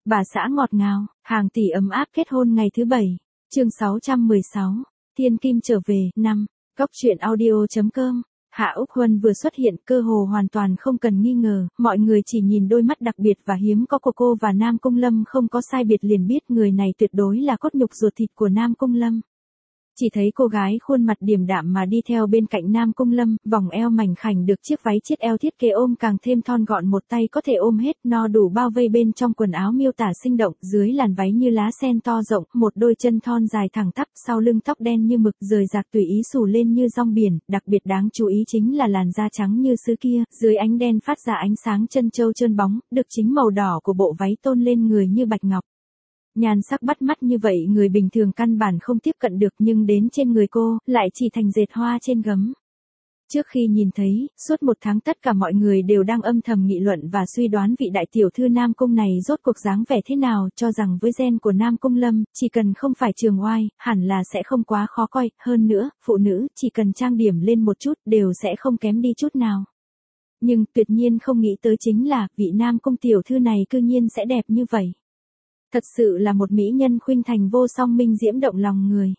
Bà xã ngọt ngào, hàng tỷ ấm áp kết hôn ngày thứ 7. Chương 616. Thiên Kim trở về, 5. Góc truyện audio.com. Hạ Úc Huân vừa xuất hiện, cơ hồ hoàn toàn không cần nghi ngờ, mọi người chỉ nhìn đôi mắt đặc biệt và hiếm có của cô và Nam Cung Lâm không có sai biệt liền biết người này tuyệt đối là cốt nhục ruột thịt của Nam Cung Lâm. Chỉ thấy cô gái khuôn mặt điềm đạm mà đi theo bên cạnh Nam Cung Lâm, vòng eo mảnh khảnh được chiếc váy chiết eo thiết kế ôm càng thêm thon gọn, một tay có thể ôm hết, no đủ bao vây bên trong quần áo miêu tả sinh động, dưới làn váy như lá sen to rộng, một đôi chân thon dài thẳng tắp, sau lưng tóc đen như mực, rời rạc tùy ý xù lên như rong biển, đặc biệt đáng chú ý chính là làn da trắng như sứ kia, dưới ánh đen phát ra ánh sáng chân châu trơn bóng, được chính màu đỏ của bộ váy tôn lên người như bạch ngọc. Nhan sắc bắt mắt như vậy người bình thường căn bản không tiếp cận được, nhưng đến trên người cô, lại chỉ thành dệt hoa trên gấm. Trước khi nhìn thấy, suốt một tháng tất cả mọi người đều đang âm thầm nghị luận và suy đoán vị đại tiểu thư Nam Cung này rốt cuộc dáng vẻ thế nào, cho rằng với gen của Nam Cung Lâm, chỉ cần không phải trường oai, hẳn là sẽ không quá khó coi, hơn nữa, phụ nữ, chỉ cần trang điểm lên một chút, đều sẽ không kém đi chút nào. Nhưng, tuyệt nhiên không nghĩ tới chính là, vị Nam Cung tiểu thư này cư nhiên sẽ đẹp như vậy. Thật sự là một mỹ nhân khuynh thành vô song, minh diễm động lòng người.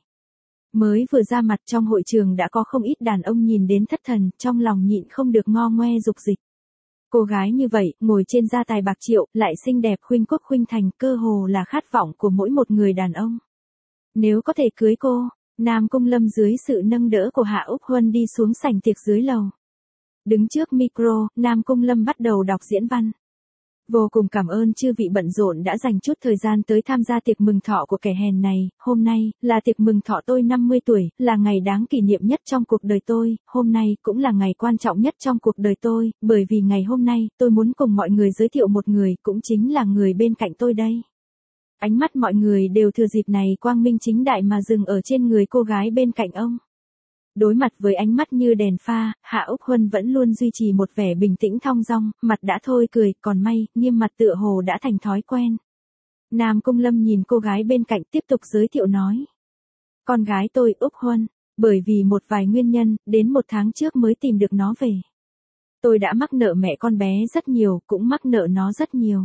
Mới vừa ra mặt trong hội trường đã có không ít đàn ông nhìn đến thất thần, trong lòng nhịn không được ngo ngoe dục dịch. Cô gái như vậy, ngồi trên gia tài bạc triệu, lại xinh đẹp khuynh quốc khuynh thành, cơ hồ là khát vọng của mỗi một người đàn ông. Nếu có thể cưới cô, Nam Cung Lâm dưới sự nâng đỡ của Hạ Úc Huân đi xuống sảnh tiệc dưới lầu. Đứng trước micro, Nam Cung Lâm bắt đầu đọc diễn văn. Vô cùng cảm ơn chư vị bận rộn đã dành chút thời gian tới tham gia tiệc mừng thọ của kẻ hèn này, hôm nay, là tiệc mừng thọ tôi 50 tuổi, là ngày đáng kỷ niệm nhất trong cuộc đời tôi, hôm nay cũng là ngày quan trọng nhất trong cuộc đời tôi, bởi vì ngày hôm nay, tôi muốn cùng mọi người giới thiệu một người, cũng chính là người bên cạnh tôi đây. Ánh mắt mọi người đều thừa dịp này quang minh chính đại mà dừng ở trên người cô gái bên cạnh ông. Đối mặt với ánh mắt như đèn pha, Hạ Úc Huân vẫn luôn duy trì một vẻ bình tĩnh thong dong, mặt đã thôi cười, còn may, nghiêm mặt tựa hồ đã thành thói quen. Nam Cung Lâm nhìn cô gái bên cạnh tiếp tục giới thiệu nói. Con gái tôi Úc Huân, bởi vì một vài nguyên nhân, đến một tháng trước mới tìm được nó về. Tôi đã mắc nợ mẹ con bé rất nhiều, cũng mắc nợ nó rất nhiều.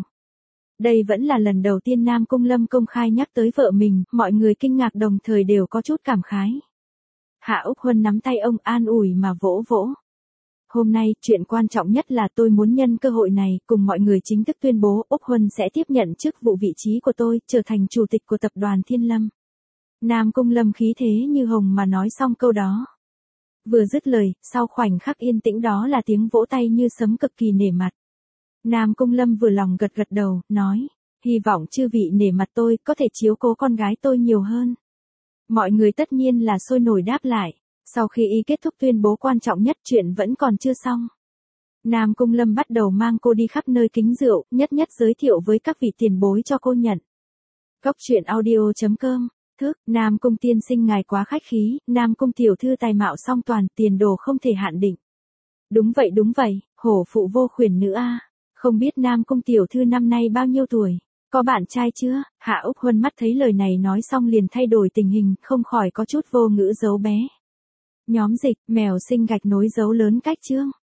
Đây vẫn là lần đầu tiên Nam Cung Lâm công khai nhắc tới vợ mình, mọi người kinh ngạc đồng thời đều có chút cảm khái. Hạ Úc Huân nắm tay ông an ủi mà vỗ vỗ. Hôm nay, chuyện quan trọng nhất là tôi muốn nhân cơ hội này, cùng mọi người chính thức tuyên bố Úc Huân sẽ tiếp nhận chức vụ vị trí của tôi, trở thành chủ tịch của tập đoàn Thiên Lâm. Nam Cung Lâm khí thế như hồng mà nói xong câu đó. Vừa dứt lời, sau khoảnh khắc yên tĩnh đó là tiếng vỗ tay như sấm cực kỳ nể mặt. Nam Cung Lâm vừa lòng gật gật đầu, nói, hy vọng chư vị nể mặt tôi, có thể chiếu cố con gái tôi nhiều hơn. Mọi người tất nhiên là sôi nổi đáp lại. Sau khi y kết thúc tuyên bố quan trọng nhất, chuyện vẫn còn chưa xong. Nam Cung Lâm bắt đầu mang cô đi khắp nơi kính rượu, nhất nhất giới thiệu với các vị tiền bối cho cô nhận. Góc truyện audio.com. Thước, Nam Cung tiên sinh ngài quá khách khí, Nam Cung tiểu thư tài mạo song toàn, tiền đồ không thể hạn định. Đúng vậy, hổ phụ vô khuyển nữ a. Không biết Nam Cung tiểu thư năm nay bao nhiêu tuổi? Có bạn trai chưa? Hạ Úc Huân mắt thấy lời này nói xong liền thay đổi tình hình, không khỏi có chút vô ngữ giấu bé. Nhóm dịch, mèo sinh gạch nối dấu lớn cách chương.